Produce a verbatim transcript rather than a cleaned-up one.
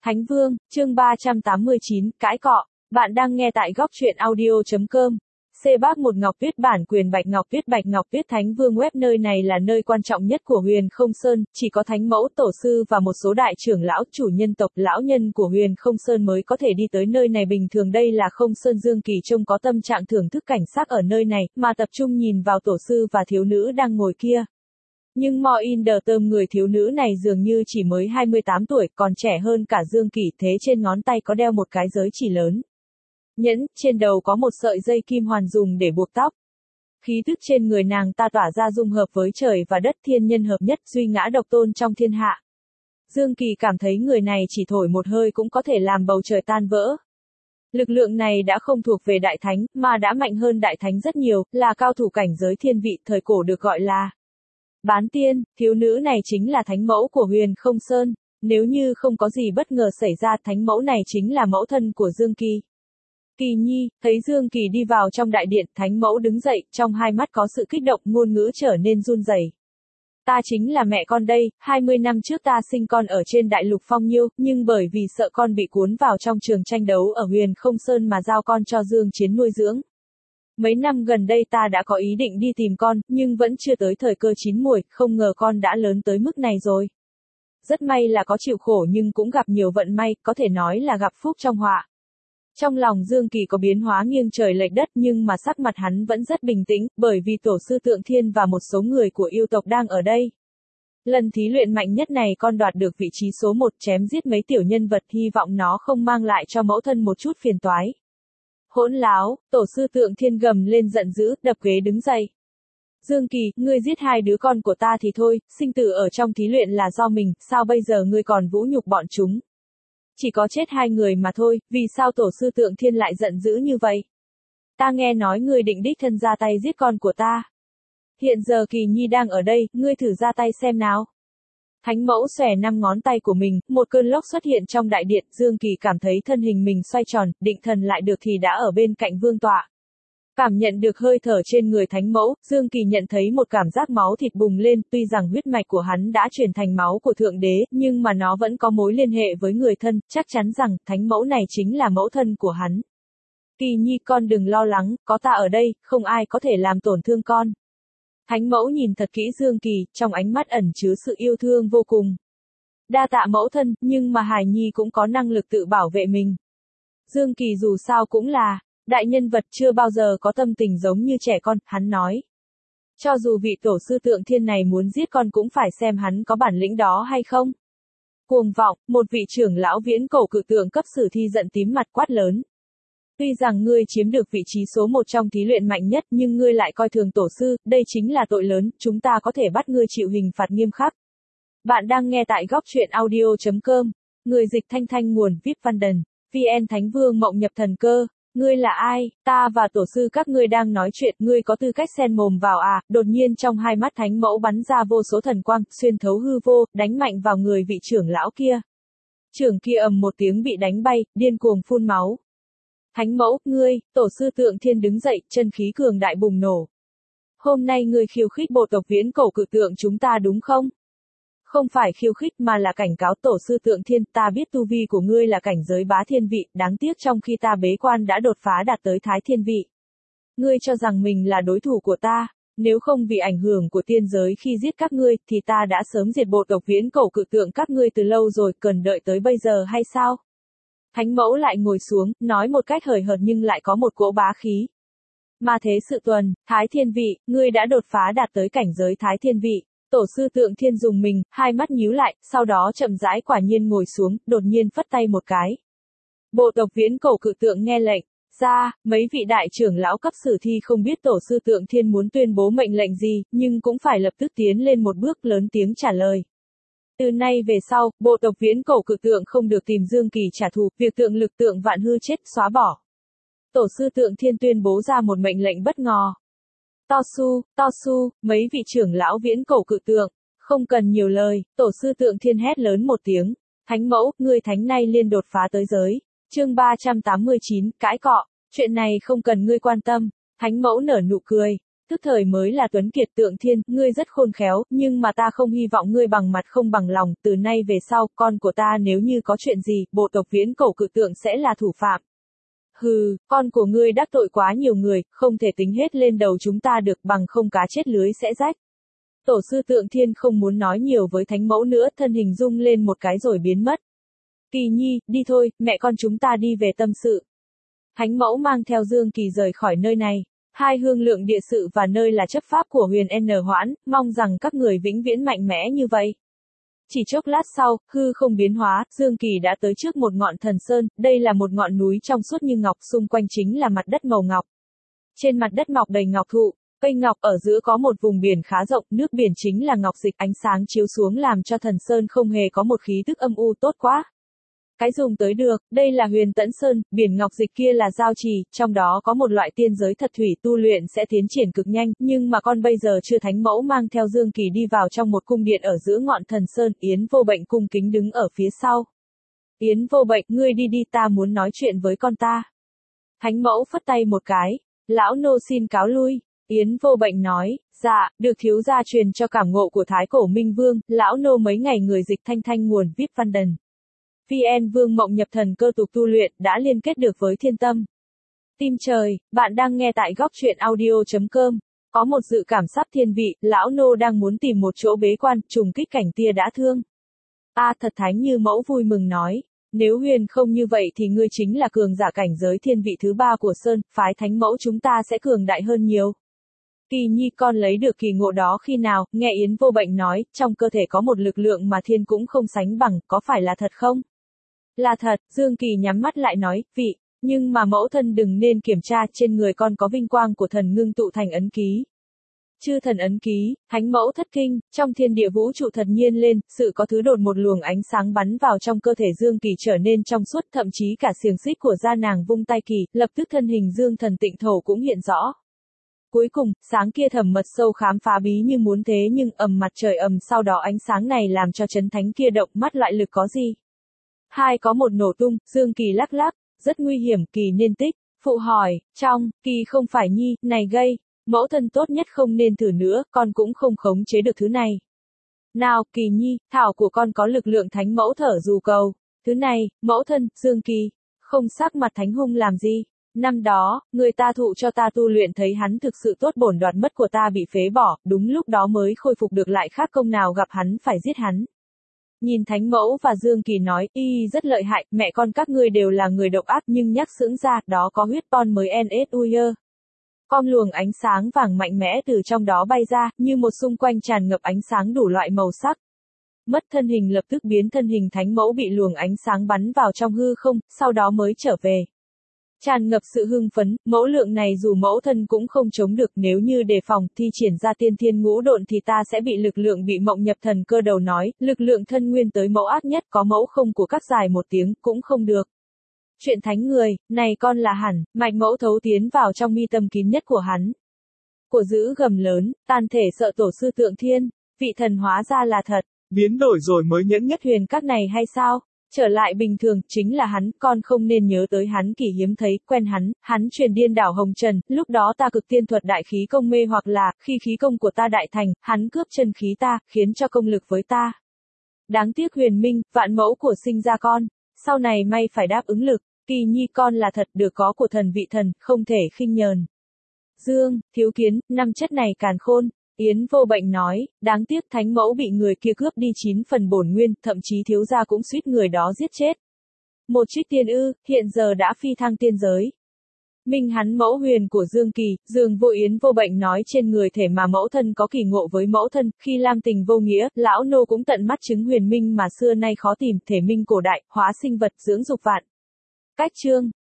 Thánh Vương, chương ba trăm tám mươi chín, cãi cọ. Bạn đang nghe tại góc truyện audio chấm com. C Bác một Ngọc Tuyết bản quyền Bạch Ngọc Tuyết Bạch Ngọc Tuyết Thánh Vương web. Nơi này là nơi quan trọng nhất của Huyền Không Sơn, chỉ có Thánh Mẫu Tổ Sư và một số đại trưởng lão chủ nhân tộc lão nhân của Huyền Không Sơn mới có thể đi tới nơi này. Bình thường đây là Không Sơn Dương Kỳ trông có tâm trạng thưởng thức cảnh sắc ở nơi này, mà tập trung nhìn vào tổ sư và thiếu nữ đang ngồi kia. Nhưng More in the Term người thiếu nữ này dường như chỉ mới hai mươi tám tuổi, còn trẻ hơn cả Dương Kỳ, thế trên ngón tay có đeo một cái giới chỉ lớn. Nhẫn, trên đầu có một sợi dây kim hoàn dùng để buộc tóc. Khí tức trên người nàng ta tỏa ra dung hợp với trời và đất, thiên nhân hợp nhất, duy ngã độc tôn trong thiên hạ. Dương Kỳ cảm thấy người này chỉ thổi một hơi cũng có thể làm bầu trời tan vỡ. Lực lượng này đã không thuộc về đại thánh, mà đã mạnh hơn đại thánh rất nhiều, là cao thủ cảnh giới thiên vị, thời cổ được gọi là Bán Tiên. Thiếu nữ này chính là thánh mẫu của Huyền Không Sơn. Nếu như không có gì bất ngờ xảy ra, thánh mẫu này chính là mẫu thân của Dương Kỳ. Kỳ Nhi, thấy Dương Kỳ đi vào trong đại điện, thánh mẫu đứng dậy, trong hai mắt có sự kích động, ngôn ngữ trở nên run rẩy. Ta chính là mẹ con đây, hai mươi năm trước ta sinh con ở trên đại lục Phong Nhiêu, nhưng bởi vì sợ con bị cuốn vào trong trường tranh đấu ở Huyền Không Sơn mà giao con cho Dương Chiến nuôi dưỡng. Mấy năm gần đây ta đã có ý định đi tìm con, nhưng vẫn chưa tới thời cơ chín muồi, không ngờ con đã lớn tới mức này rồi. Rất may là có chịu khổ nhưng cũng gặp nhiều vận may, có thể nói là gặp phúc trong họa. Trong lòng Dương Kỳ có biến hóa nghiêng trời lệch đất, nhưng mà sắc mặt hắn vẫn rất bình tĩnh, bởi vì tổ sư Tượng Thiên và một số người của yêu tộc đang ở đây. Lần thí luyện mạnh nhất này con đoạt được vị trí số một, chém giết mấy tiểu nhân vật, hy vọng nó không mang lại cho mẫu thân một chút phiền toái. Hỗn láo, tổ sư Tượng Thiên gầm lên giận dữ, đập ghế đứng dậy. Dương Kỳ, ngươi giết hai đứa con của ta thì thôi, sinh tử ở trong thí luyện là do mình, sao bây giờ ngươi còn vũ nhục bọn chúng? Chỉ có chết hai người mà thôi, vì sao tổ sư Tượng Thiên lại giận dữ như vậy? Ta nghe nói ngươi định đích thân ra tay giết con của ta. Hiện giờ Kỳ Nhi đang ở đây, ngươi thử ra tay xem nào. Thánh mẫu xòe năm ngón tay của mình, một cơn lốc xuất hiện trong đại điện, Dương Kỳ cảm thấy thân hình mình xoay tròn, định thần lại được thì đã ở bên cạnh vương tọa. Cảm nhận được hơi thở trên người thánh mẫu, Dương Kỳ nhận thấy một cảm giác máu thịt bùng lên, tuy rằng huyết mạch của hắn đã chuyển thành máu của thượng đế, nhưng mà nó vẫn có mối liên hệ với người thân, chắc chắn rằng, thánh mẫu này chính là mẫu thân của hắn. Kỳ Nhi, con đừng lo lắng, có ta ở đây, không ai có thể làm tổn thương con. Thánh mẫu nhìn thật kỹ Dương Kỳ, trong ánh mắt ẩn chứa sự yêu thương vô cùng. Đa tạ mẫu thân, nhưng mà hài nhi cũng có năng lực tự bảo vệ mình. Dương Kỳ dù sao cũng là đại nhân vật, chưa bao giờ có tâm tình giống như trẻ con, hắn nói. Cho dù vị tổ sư Tượng Thiên này muốn giết con cũng phải xem hắn có bản lĩnh đó hay không. Cuồng vọng, một vị trưởng lão viễn cổ cự tượng cấp sử thi giận tím mặt quát lớn. Tuy rằng ngươi chiếm được vị trí số một trong thí luyện mạnh nhất, nhưng ngươi lại coi thường tổ sư, đây chính là tội lớn, chúng ta có thể bắt ngươi chịu hình phạt nghiêm khắc. Bạn đang nghe tại góc truyện audio chấm com. Người dịch Thanh Thanh, nguồn vê i pê Văn Đần. vê en Thánh Vương mộng nhập thần cơ. Ngươi là ai? Ta và tổ sư các ngươi đang nói chuyện, ngươi có tư cách xen mồm vào à? Đột nhiên trong hai mắt thánh mẫu bắn ra vô số thần quang, xuyên thấu hư vô, đánh mạnh vào người vị trưởng lão kia. Trưởng kia ầm một tiếng bị đánh bay, điên cuồng phun máu. Thánh mẫu, ngươi, tổ sư Tượng Thiên đứng dậy, chân khí cường đại bùng nổ. Hôm nay ngươi khiêu khích bộ tộc viễn cổ cự tượng chúng ta đúng không? Không phải khiêu khích mà là cảnh cáo tổ sư Tượng Thiên, ta biết tu vi của ngươi là cảnh giới bá thiên vị, đáng tiếc trong khi ta bế quan đã đột phá đạt tới thái thiên vị. Ngươi cho rằng mình là đối thủ của ta, nếu không vì ảnh hưởng của tiên giới khi giết các ngươi, thì ta đã sớm diệt bộ tộc viễn cổ cự tượng các ngươi từ lâu rồi, cần đợi tới bây giờ hay sao? Thánh mẫu lại ngồi xuống, nói một cách hời hợt nhưng lại có một cỗ bá khí. Mà thế sự tuần, thái thiên vị, ngươi đã đột phá đạt tới cảnh giới thái thiên vị. Tổ sư Tượng Thiên dùng mình, hai mắt nhíu lại, sau đó chậm rãi quả nhiên ngồi xuống, đột nhiên phất tay một cái. Bộ tộc viễn cổ cự tượng nghe lệnh, ra, mấy vị đại trưởng lão cấp sử thi không biết tổ sư Tượng Thiên muốn tuyên bố mệnh lệnh gì, nhưng cũng phải lập tức tiến lên một bước, lớn tiếng trả lời. Từ nay về sau, bộ tộc viễn cổ cự tượng không được tìm Dương Kỳ trả thù, việc tượng lực tượng vạn hư chết, xóa bỏ. Tổ sư Tượng Thiên tuyên bố ra một mệnh lệnh bất ngờ. To su, to su, mấy vị trưởng lão viễn cổ cự tượng, không cần nhiều lời, tổ sư Tượng Thiên hét lớn một tiếng. Thánh mẫu, ngươi thánh nay liên đột phá tới giới. Chương ba trăm tám mươi chín, cãi cọ, chuyện này không cần ngươi quan tâm. Thánh mẫu nở nụ cười. Tức thời mới là tuấn kiệt Tượng Thiên, ngươi rất khôn khéo, nhưng mà ta không hy vọng ngươi bằng mặt không bằng lòng, từ nay về sau, con của ta nếu như có chuyện gì, bộ tộc Viễn Cổ Cự Tượng sẽ là thủ phạm. Hừ, con của ngươi đắc tội quá nhiều người, không thể tính hết lên đầu chúng ta được, bằng không cá chết lưới sẽ rách. Tổ sư Tượng Thiên không muốn nói nhiều với thánh mẫu nữa, thân hình rung lên một cái rồi biến mất. Kỳ Nhi, đi thôi, mẹ con chúng ta đi về tâm sự. Thánh mẫu mang theo Dương Kỳ rời khỏi nơi này. Hai hương lượng địa sự và nơi là chấp pháp của Huyền N Hoãn, mong rằng các người vĩnh viễn mạnh mẽ như vậy. Chỉ chốc lát sau, hư không biến hóa, Dương Kỳ đã tới trước một ngọn thần sơn, đây là một ngọn núi trong suốt như ngọc, xung quanh chính là mặt đất màu ngọc. Trên mặt đất mọc đầy ngọc thụ, cây ngọc ở giữa có một vùng biển khá rộng, nước biển chính là ngọc dịch, ánh sáng chiếu xuống làm cho thần sơn không hề có một khí tức âm u, tốt quá. Cái dùng tới được, đây là Huyền Tẫn Sơn, biển ngọc dịch kia là giao trì, trong đó có một loại tiên giới thật thủy, tu luyện sẽ tiến triển cực nhanh, nhưng mà con bây giờ chưa thánh mẫu mang theo Dương Kỳ đi vào trong một cung điện ở giữa ngọn thần sơn, Yến Vô Bệnh cung kính đứng ở phía sau. Yến Vô Bệnh, ngươi đi đi, ta muốn nói chuyện với con ta. Thánh mẫu phất tay một cái, lão nô xin cáo lui. Yến Vô Bệnh nói, dạ, được thiếu gia truyền cho cảm ngộ của Thái Cổ Minh Vương, lão nô mấy ngày người dịch thanh thanh nguồn vê i pê Văn Đần. vê en Vương Mộng nhập thần cơ tục tu luyện, đã liên kết được với thiên tâm. Tim trời, bạn đang nghe tại góc truyện audio.com. Có một dự cảm sắp thiên vị, lão nô đang muốn tìm một chỗ bế quan, trùng kích cảnh tia đã thương. A à, thật thánh như mẫu vui mừng nói. Nếu huyền không như vậy thì ngươi chính là cường giả cảnh giới thiên vị thứ ba của Sơn, phái thánh mẫu chúng ta sẽ cường đại hơn nhiều. Kỳ Nhi, con lấy được kỳ ngộ đó khi nào, nghe Yến Vô Bệnh nói, trong cơ thể có một lực lượng mà thiên cũng không sánh bằng, có phải là thật không? Là thật, Dương Kỳ nhắm mắt lại nói, vị, nhưng mà mẫu thân đừng nên kiểm tra, trên người con có vinh quang của thần ngưng tụ thành ấn ký. Chư thần ấn ký, thánh mẫu thất kinh, trong thiên địa vũ trụ thật nhiên lên, sự có thứ đột một luồng ánh sáng bắn vào trong cơ thể Dương Kỳ trở nên trong suốt, thậm chí cả xiềng xích của da nàng vung tay kỳ, lập tức thân hình Dương thần tịnh thổ cũng hiện rõ. Cuối cùng, sáng kia thầm mật sâu khám phá bí như muốn thế nhưng ầm mặt trời ầm sau đó ánh sáng này làm cho chấn thánh kia động mắt loại lực có gì. Hai có một nổ tung, Dương Kỳ lắc lắc, rất nguy hiểm, Kỳ nên tích. Phụ hỏi, trong, Kỳ không phải Nhi, này gây, mẫu thân tốt nhất không nên thử nữa, con cũng không khống chế được thứ này. Nào, Kỳ Nhi, thảo của con có lực lượng thánh mẫu thở dù cầu. Thứ này, mẫu thân, Dương Kỳ, không sắc mặt thánh hung làm gì. Năm đó, người ta thụ cho ta tu luyện thấy hắn thực sự tốt bổn đoạt mất của ta bị phế bỏ, đúng lúc đó mới khôi phục được lại khác công nào gặp hắn phải giết hắn. Nhìn thánh mẫu và Dương Kỳ nói, y rất lợi hại, mẹ con các ngươi đều là người độc ác nhưng nhắc sững ra, đó có huyết bon mới en ét u ơ. Con luồng ánh sáng vàng mạnh mẽ từ trong đó bay ra, như một xung quanh tràn ngập ánh sáng đủ loại màu sắc. Mất thân hình lập tức biến thân hình thánh mẫu bị luồng ánh sáng bắn vào trong hư không, sau đó mới trở về. Tràn ngập sự hưng phấn, mẫu lượng này dù mẫu thân cũng không chống được, nếu như đề phòng thi triển ra tiên thiên ngũ độn thì ta sẽ bị lực lượng bị mộng nhập thần cơ đầu nói, lực lượng thân nguyên tới mẫu ác nhất, có mẫu không của các dài một tiếng cũng không được. Chuyện thánh người, này con là hẳn, mạch mẫu thấu tiến vào trong mi tâm kín nhất của hắn. Của dữ gầm lớn, tan thể sợ tổ sư Tượng Thiên, vị thần hóa ra là thật. Biến đổi rồi mới nhẫn nhất huyền các này hay sao? Trở lại bình thường, chính là hắn, con không nên nhớ tới hắn, Kỳ hiếm thấy, quen hắn, hắn truyền điên đảo hồng trần, lúc đó ta cực tiên thuật đại khí công mê hoặc là, khi khí công của ta đại thành, hắn cướp chân khí ta, khiến cho công lực với ta. Đáng tiếc huyền minh, vạn mẫu của sinh ra con, sau này may phải đáp ứng lực, Kỳ Nhi con là thật được có của thần vị thần, không thể khinh nhờn. Dương, thiếu kiến, năm chất này càn khôn. Yến Vô Bệnh nói, đáng tiếc thánh mẫu bị người kia cướp đi chín phần bổn nguyên, thậm chí thiếu gia cũng suýt người đó giết chết. Một trích tiên ư, hiện giờ đã phi thăng tiên giới. Minh hắn mẫu huyền của Dương Kỳ, Dương Vô Yến Vô Bệnh nói trên người thể mà mẫu thân có kỳ ngộ với mẫu thân, khi lam tình vô nghĩa, lão nô cũng tận mắt chứng huyền minh mà xưa nay khó tìm, thể minh cổ đại, hóa sinh vật dưỡng dục vạn. Cách chương